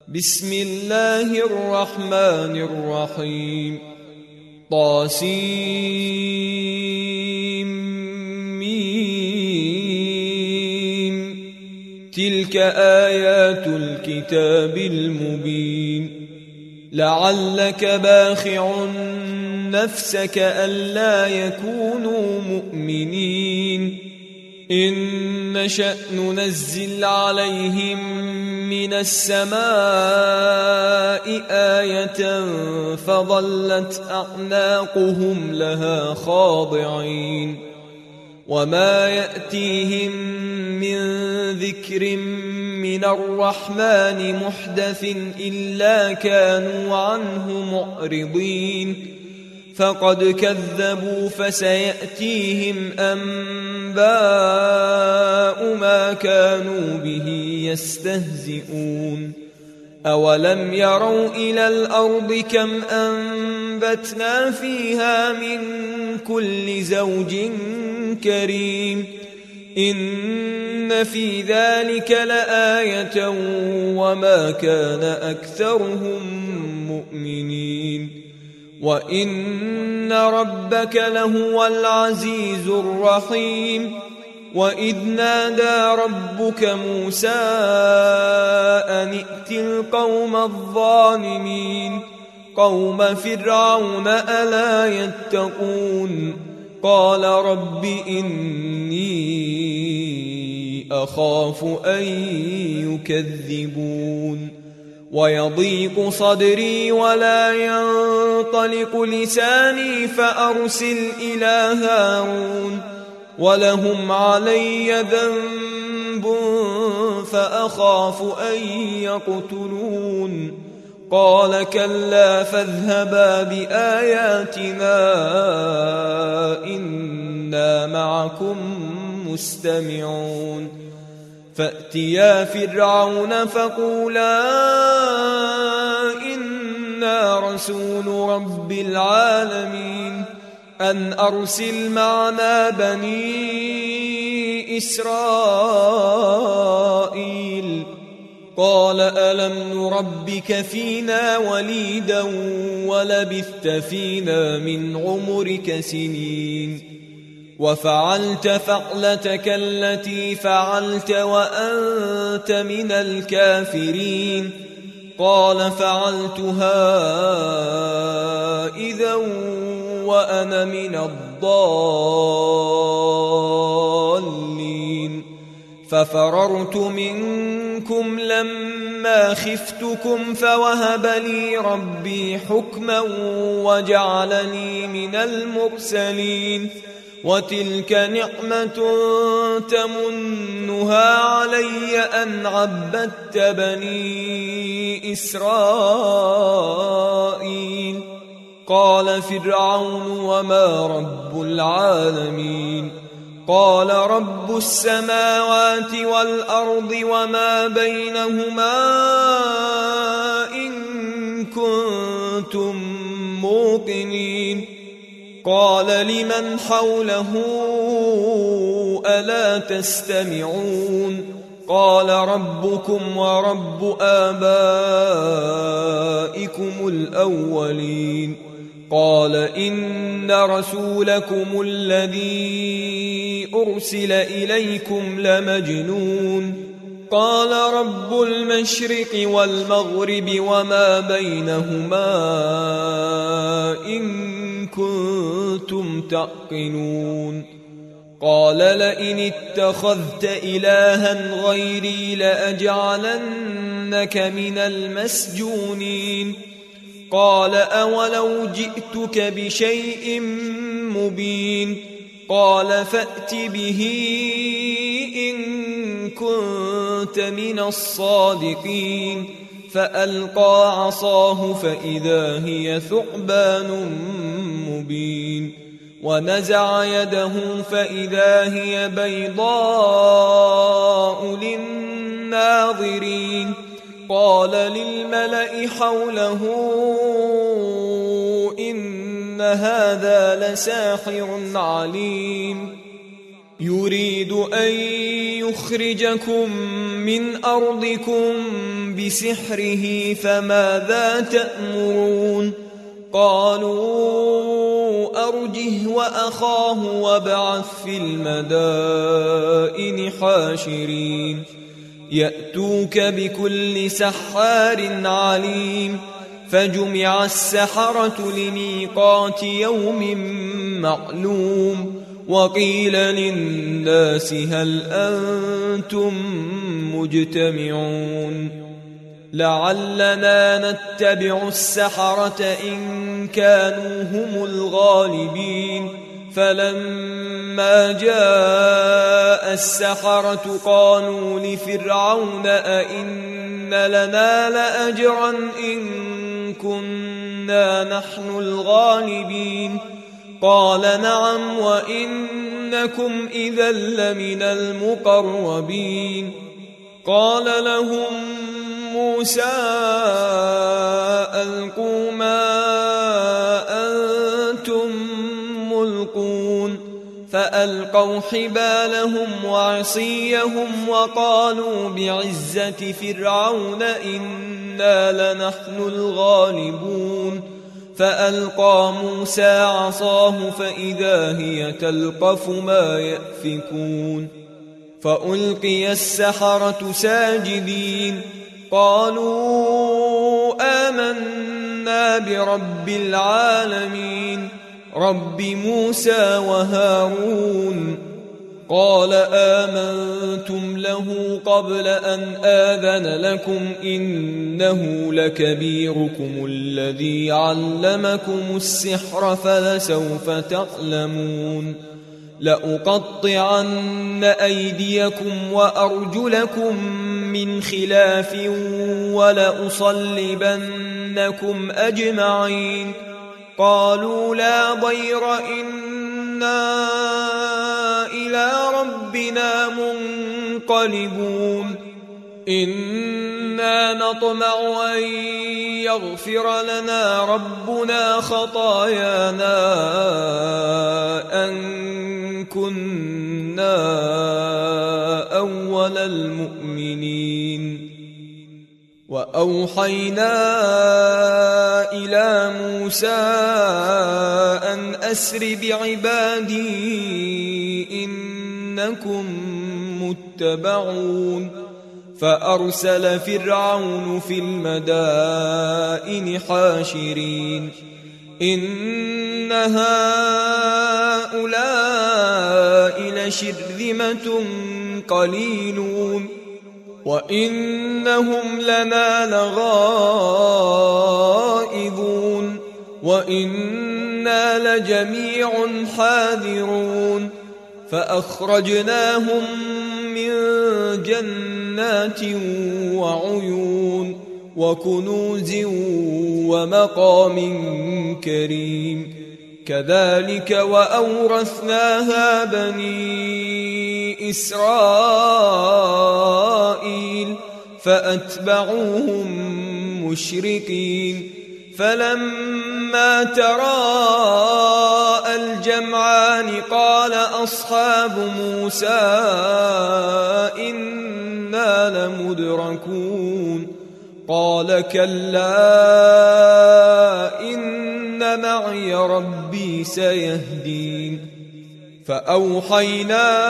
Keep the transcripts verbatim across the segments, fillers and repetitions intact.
بسم الله الرحمن الرحيم. طاسيم ميم. تلك آيات الكتاب المبين. لعلك باخع نفسك ألا يكونوا مؤمنين إن نشأ ننزل عليهم من السماء آية فظلت أعناقهم لها خاضعين وما يأتيهم من ذكر من الرحمن محدث إلا كانوا عنه معرضين فقد كذبوا فسيأتيهم أنباء ما كانوا به يستهزئون. أولم يروا إلى الأرض كم أنبتنا فيها من كل زوج كريم إن في ذلك لآية وما كان أكثرهم مؤمنين وإن ربك لهو العزيز الرحيم. وإذ نادى ربك موسى أن ائت القوم الظالمين قوم فرعون ألا يتقون قال رب إني أخاف أن يكذبون ويضيق صدري ولا ينطلق لساني فأرسل إلى هارون ولهم علي ذنب فأخاف أن يقتلون قال كلا فاذهبا بآياتنا إنا معكم مستمعون. فأتيا فرعون فقولا إنا رسول رب العالمين أن أرسل معنا بني إسرائيل قال ألم نربك فينا وليدا ولبثت فينا من عمرك سنين وفعلت فعلتك التي فعلت وأنت من الكافرين قال فعلتها إذا وأنا من الضالين ففررت منكم لما خفتكم فوهب لي ربي حكما وجعلني من المرسلين وتلك نعمة تمنها علي أن عبدت بني إسرائيل قال فرعون وما رب العالمين قال رب السماوات والأرض وما بينهما إن كنتم موقنين قال لمن حوله ألا تستمعون قال ربكم ورب آبائكم الأولين قال إن رسولكم الذي أرسل إليكم لمجنون قال رب المشرق والمغرب وما بينهما إن كنتم تعقلون قال لئن اتخذت إلها غيري لأجعلنك من المسجونين قال أولو جئتك بشيء مبين قال فأت به إن كنت من الصادقين فألقى عصاه فإذا هي ثعبان مبين ونزع يده فإذا هي بيضاء للناظرين قال للملأ حوله إن هذا لساحر عليم يريد أن يخرجكم من أرضكم بسحره فماذا تأمرون قالوا أرجه وأخاه وابعث في المدائن حاشرين يأتوك بكل سحار عليم فجمع السحرة لميقات يوم معلوم وقيل للناس هل أنتم مجتمعون لعلنا نتبع السحرة إن كانوا هم الغالبين فلما جاء السحرة قالوا لفرعون أئن لنا لأجرا إن كنا نحن الغالبين قال نعم وإنكم إذا لمن المقربين قال لهم موسى ألقوا ما أنتم ملقون فألقوا حبالهم وعصيهم وقالوا بعزة فرعون إنا لنحن الغالبون فألقى موسى عصاه فإذا هي تلقف ما يأفكون فألقي السحرة ساجدين قالوا آمنا برب العالمين رب موسى وهارون قال آمنتم له قبل أن آذن لكم إنه لكبيركم الذي علمكم السحر فلسوف تعلمون لأقطعن أيديكم وأرجلكم من خلاف ولأصلبنكم أجمعين قالوا لا ضير إنا إلى ربنا منقلبون إنا نطمع أن يغفر لنا ربنا خطايانا أن كنا أول المؤمنين وأوحينا إلى موسى أن أسر بعبادي إنكم متبعون فأرسل فرعون في المدائن حاشرين إن هؤلاء لشرذمة قليلون وإنهم لنا لغائظون وإنا لجميع حاذرون فأخرجناهم من جنات وعيون وكنوز ومقام كريم كذلك وأورثناها بني إسرائيل فأتبعوهم مشرقين فلما تراءى الجمعان قال أصحاب موسى إنا لمدركون قال كلا إن معي ربي سيهدين فأوحينا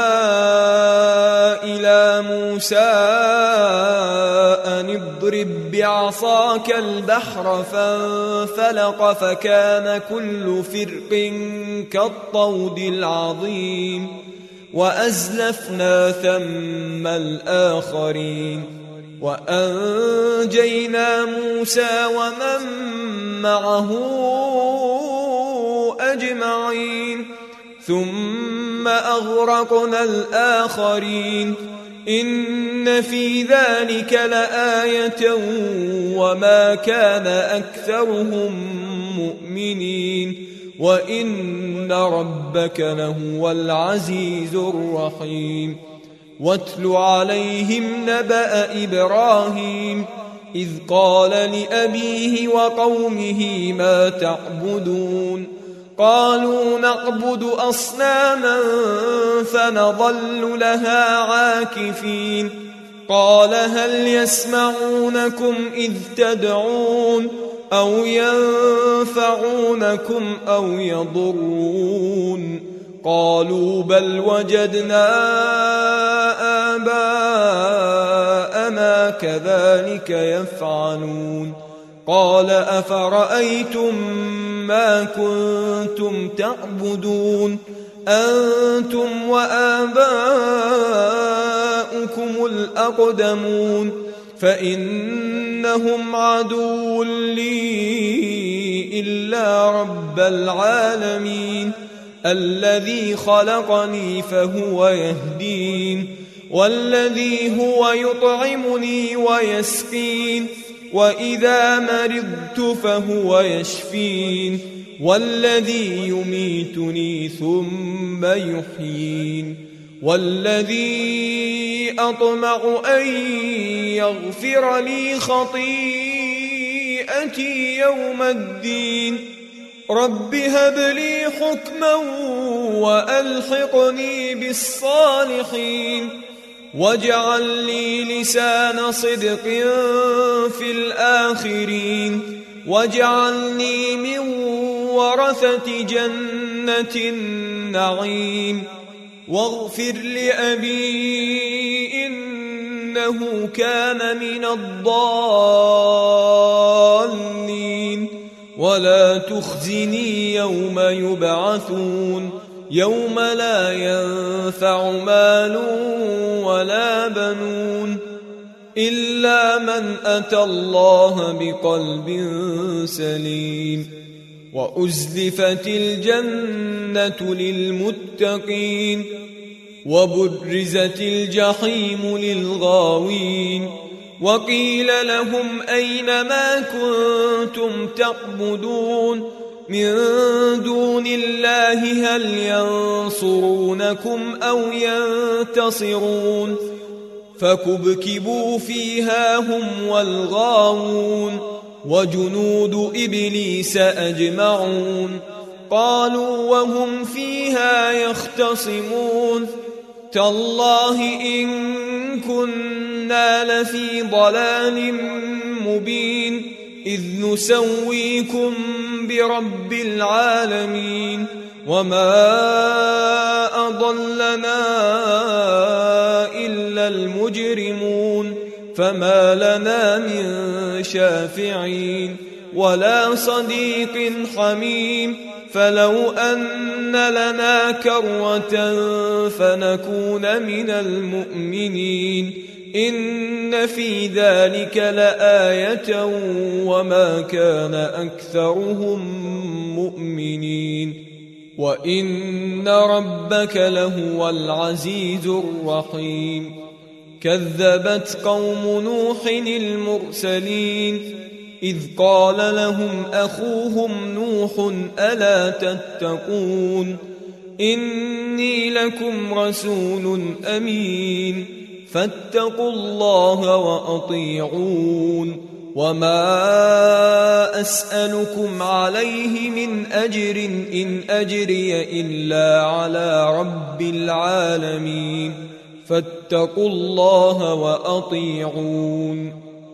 إلى موسى أن اضرب بعصاك البحر فانفلق فكان كل فرق كالطود العظيم وأزلفنا ثم الآخرين وأنجينا موسى ومن معه أجمعين ثم أغرقنا الآخرين إن في ذلك لآية وما كان أكثرهم مؤمنين وإن ربك لهو العزيز الرحيم واتل عليهم نبأ إبراهيم إذ قال لأبيه وقومه ما تعبدون قالوا نعبد أصناما فنظل لها عاكفين قال هل يسمعونكم إذ تدعون أو ينفعونكم أو يضرون قالوا بل وجدنا آباءنا كذلك يفعلون قال أفرأيتم ما كنتم تعبدون أنتم وآباؤكم الأقدمون فإنهم عدو لي إلا رب العالمين الذي خلقني فهو يهدين والذي هو يطعمني ويسقين وإذا مرضت فهو يشفين والذي يميتني ثم يحيين والذي أطمع أن يغفر لي خطيئتي يوم الدين رب هب لي حكما وألحقني بالصالحين واجعل لي لسان صدق في الآخرين واجعلني من ورثة جنة النعيم واغفر لأبي إنه كان من الضالين ولا تخزني يوم يبعثون يوم لا ينفع مال ولا بنون إلا من أتى الله بقلب سليم وأزلفت الجنة للمتقين وبرزت الجحيم للغاوين وقيل لهم أين ما كنتم تعبدون من دون الله هل ينصرونكم أو ينتصرون فكبكبوا فيها هم والغاوون وجنود إبليس أجمعون قالوا وهم فيها يختصمون تالله إن كنا لفي ضلال مبين إذ نسويكم برب العالمين وما أضلنا إلا المجرمون فما لنا من شافعين ولا صديق حميم فلو أن لنا كرة فنكون من المؤمنين إن في ذلك لآية وما كان أكثرهم مؤمنين وإن ربك لهو العزيز الرحيم كذبت قوم نوح المرسلين إذ قال لهم أخوهم نوح ألا تتقون إني لكم رسول أمين فاتقوا الله وأطيعون وما أسألكم عليه من أجر إن أجري إلا على رب العالمين فاتقوا الله وأطيعون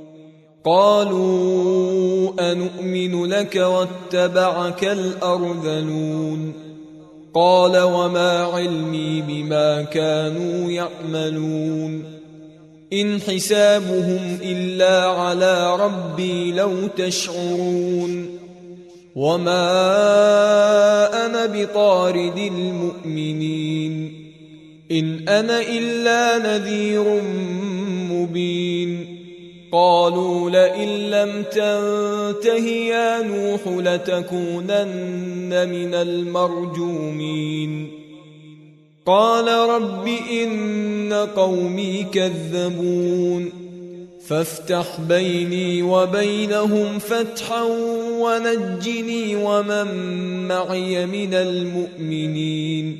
قالوا أنؤمن لك واتبعك الأرذلون قال وما علمي بما كانوا يعملون إن حسابهم إلا على ربي لو تشعرون وما أنا بطارد المؤمنين إن أنا إلا نذير مبين قالوا لئن لم تنته يا نوح لتكونن من المرجومين قال رب إن قومي كذبون فافتح بيني وبينهم فتحا ونجني ومن معي من المؤمنين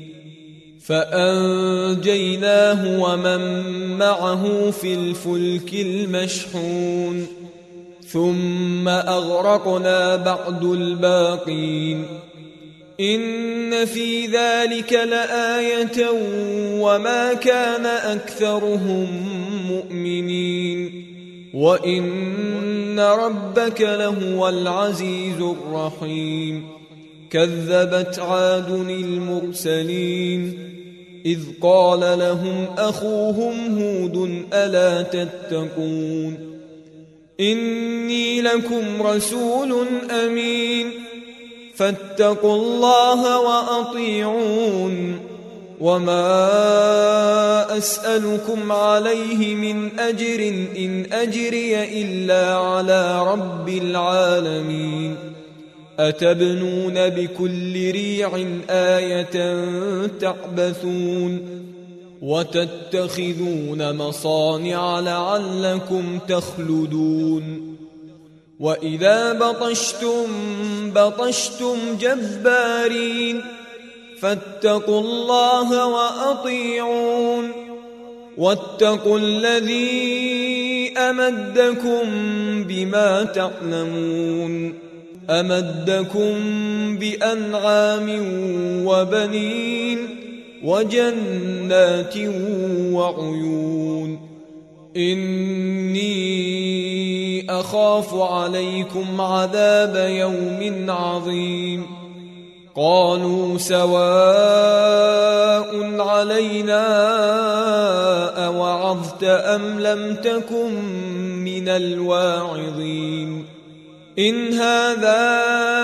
فأنجيناه ومن معه في الفلك المشحون ثم أغرقنا بعد الباقين إن في ذلك لآية وما كان أكثرهم مؤمنين وإن ربك لهو العزيز الرحيم كذبت عاد المرسلين إذ قال لهم أخوهم هود ألا تتقون إني لكم رسول أمين فاتقوا الله وأطيعون وما أسألكم عليه من أجر إن أجري إلا على رب العالمين أتبنون بكل ريع آية تعبثون وتتخذون مصانع لعلكم تخلدون وإذا بطشتم بطشتم جبارين فاتقوا الله وأطيعون واتقوا الذي أمدكم بما تعلمون أمدكم بأنعام وبنين وجنات وعيون إني أخاف عليكم عذاب يوم عظيم قالوا سواء علينا أوعظت أم لم تكن من الواعظين إن هذا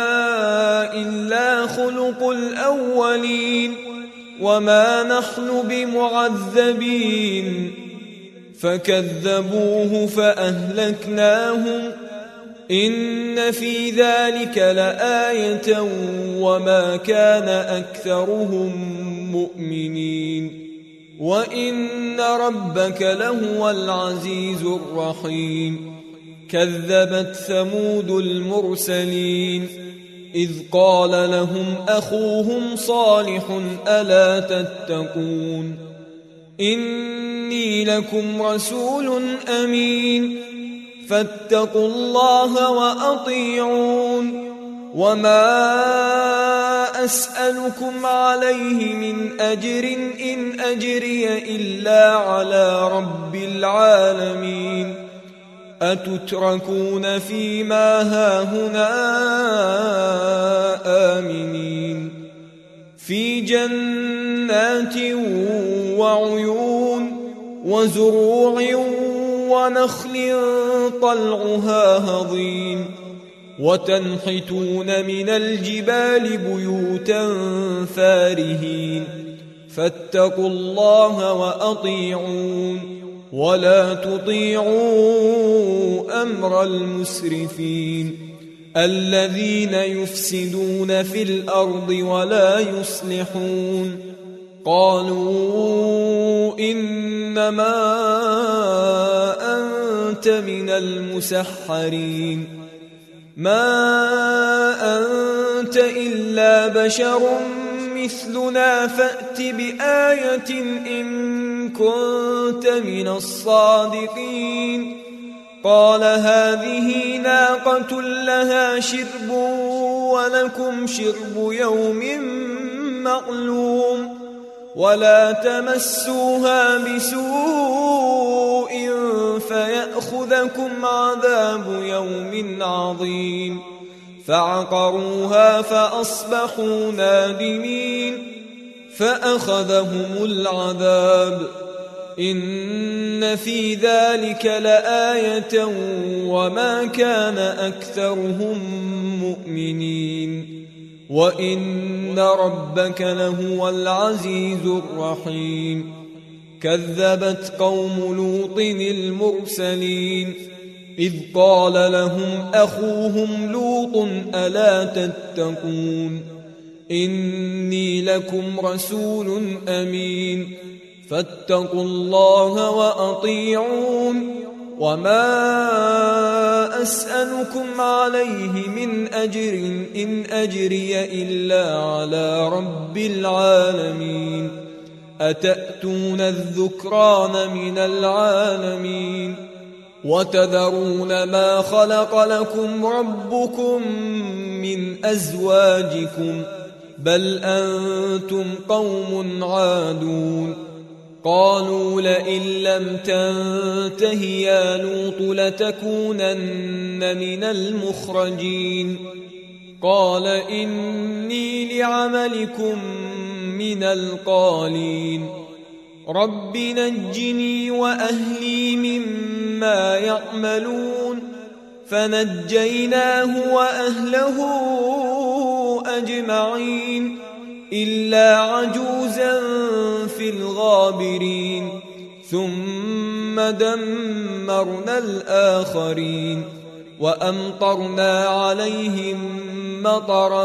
إلا خلق الأولين وما نحن بمعذبين فكذبوه فأهلكناهم إن في ذلك لآية وما كان أكثرهم مؤمنين وإن ربك لهو العزيز الرحيم كذبت ثمود المرسلين إذ قال لهم أخوهم صالح ألا تتقون إني لكم رسول أمين فاتقوا الله وأطيعون وما أسألكم عليه من أجر إن أجري إلا على رب العالمين أتتركون فيما هاهنا آمنين في جنات وعيون وزروع ونخل طلعها هضيم وتنحتون من الجبال بيوتا فارهين فاتقوا الله وأطيعون ولا تطيعوا أمر المسرفين الذين يفسدون في الأرض ولا يصلحون قالوا إنما أنت من المسحرين ما أنت إلا بشر مثلنا فأت بآية إن كنت من الصادقين قال هذه ناقة لها شرب ولكم شرب يوم معلوم ولا تمسوها بسوء فيأخذكم عذاب يوم عظيم فعقروها فأصبحوا نادمين فأخذهم العذاب إن في ذلك لآية وما كان أكثرهم مؤمنين وإن ربك لهو العزيز الرحيم كذبت قوم لوط المرسلين إذ قال لهم أخوهم لوط ألا تتقون إني لكم رسول أمين فاتقوا الله وأطيعون وما أسألكم عليه من أجر إن أجري إلا على رب العالمين أتأتون الذكران من العالمين وتذرون ما خلق لكم ربكم من أزواجكم بل أنتم قوم عادون قالوا لئن لم تنته يا لوط لتكونن من المخرجين قال إني لعملكم من القالين رب نجني وأهلي مما يعملون فنجيناه وأهله أجمعين إلا عجوزا في الغابرين ثم دمرنا الآخرين وأمطرنا عليهم مطرا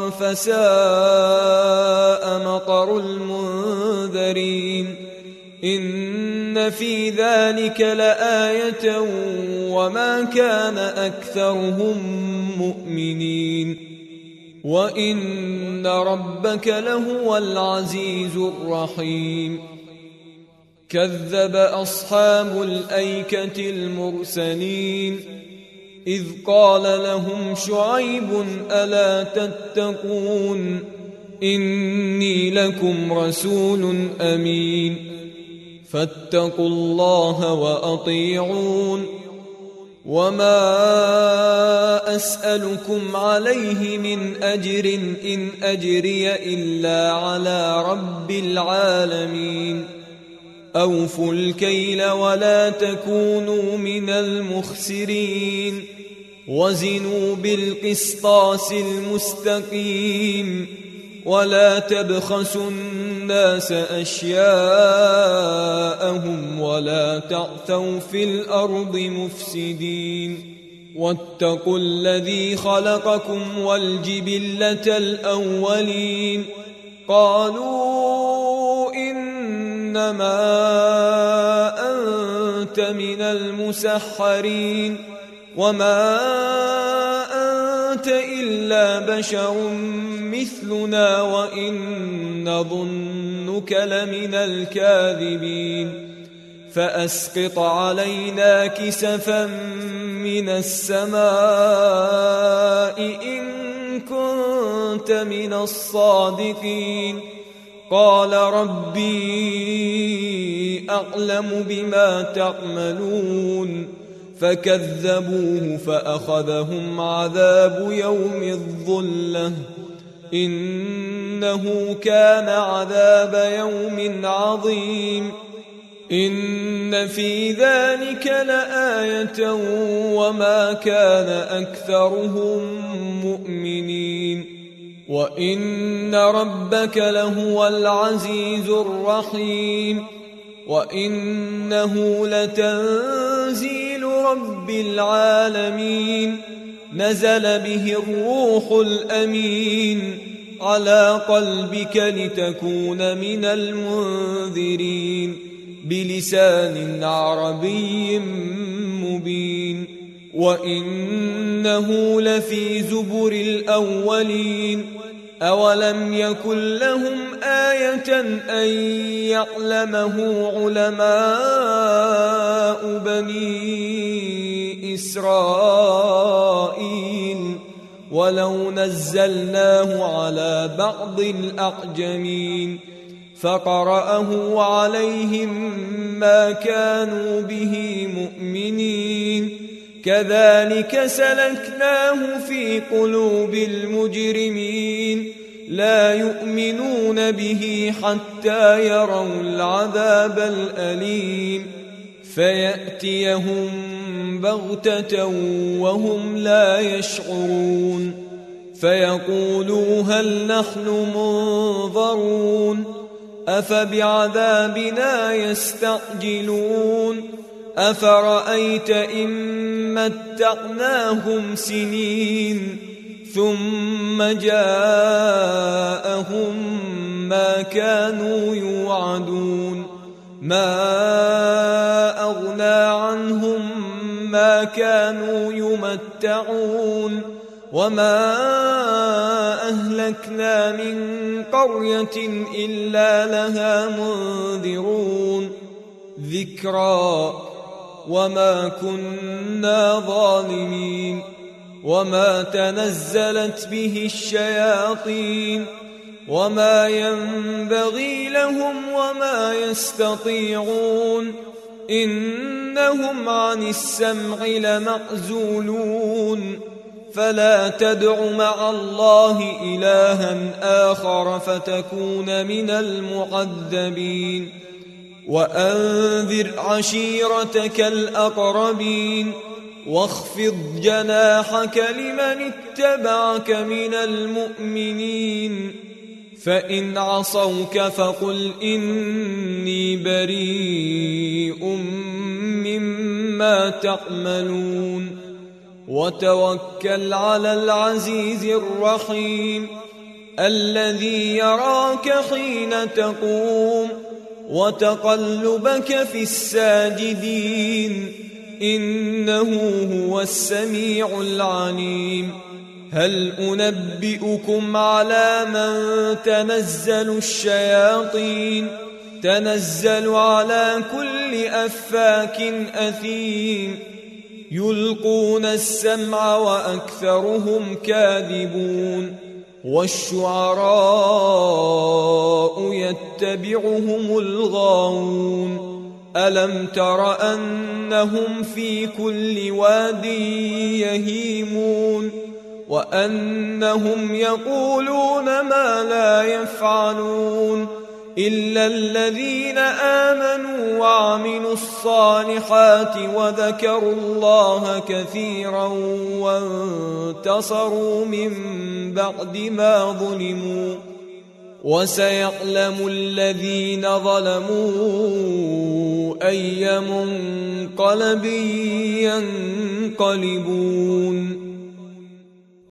فساء مطر المنذرين إن في ذلك لآية وما كان أكثرهم مؤمنين وإن ربك لهو العزيز الرحيم كذب أصحاب الأيكة المرسلين إذ قال لهم شعيب ألا تتقون إني لكم رسول أمين فاتقوا الله وأطيعون وما أسألكم عليه من أجر إن أجري إلا على رب العالمين أوفوا الكيل ولا تكونوا من المخسرين وزنوا بالقسطاس المستقيم ولا تبخسوا الناس أشياءهم ولا تعثوا في الأرض مفسدين واتقوا الذي خلقكم والجبلة الأولين قالوا إنما أنت من المسحرين وما أنت إلا بشر مثلنا وإن نظنك لمن الكاذبين فأسقط علينا كسفا من السماء إن كنت من الصادقين قال ربي أعلم بما تعملون فكذبوه فأخذهم عذاب يوم الظلة إنه كان عذاب يوم عظيم إن في ذلك لآية وما كان أكثرهم مؤمنين وإن ربك لهو العزيز الرحيم وإنه لتنزيل رب العالمين نزل به الروح الأمين على قلبك لتكون من المنذرين بلسان عربي مبين وإنه لفي زبر الأولين أولم يكن لهم آية أن يعلمه علماء بني إسرائيل ولو نزلناه على بعض الأعجمين فقرأه عليهم ما كانوا به مؤمنين كذلك سلكناه في قلوب المجرمين لا يؤمنون به حتى يروا العذاب الأليم فيأتيهم بغتة وهم لا يشعرون فيقولوا هل نحن منظرون أفبعذابنا يستعجلون أفرأيت إن متعناهم سنين ثم جاءهم ما كانوا يوعدون ما أغنى عنهم ما كانوا يمتعون وما أهلكنا من قرية إلا لها منذرون ذكرى وما كنا ظالمين وما تنزلت به الشياطين وما ينبغي لهم وما يستطيعون إنهم عن السمع لمعزولون فلا تدع مع الله إلها آخر فتكون من المعذبين وأنذر عشيرتك الأقربين واخفض جناحك لمن اتبعك من المؤمنين فإن عصوك فقل إني بريء مما تعملون وتوكل على العزيز الرحيم الذي يراك حين تقوم وتقلبك في الساجدين إنه هو السميع العليم هل أنبئكم على من تنزل الشياطين تنزل على كل أفاك أثيم يلقون السمع وأكثرهم كاذبون والشعراء يتبعهم الغاوون ألم تر أنهم في كل واد يهيمون وأنهم يقولون ما لا يفعلون إلا الذين آمنوا وعملوا الصالحات وذكروا الله كثيرا وانتصروا من بعد ما ظلموا وسيعلم الذين ظلموا أي منقلب ينقلبون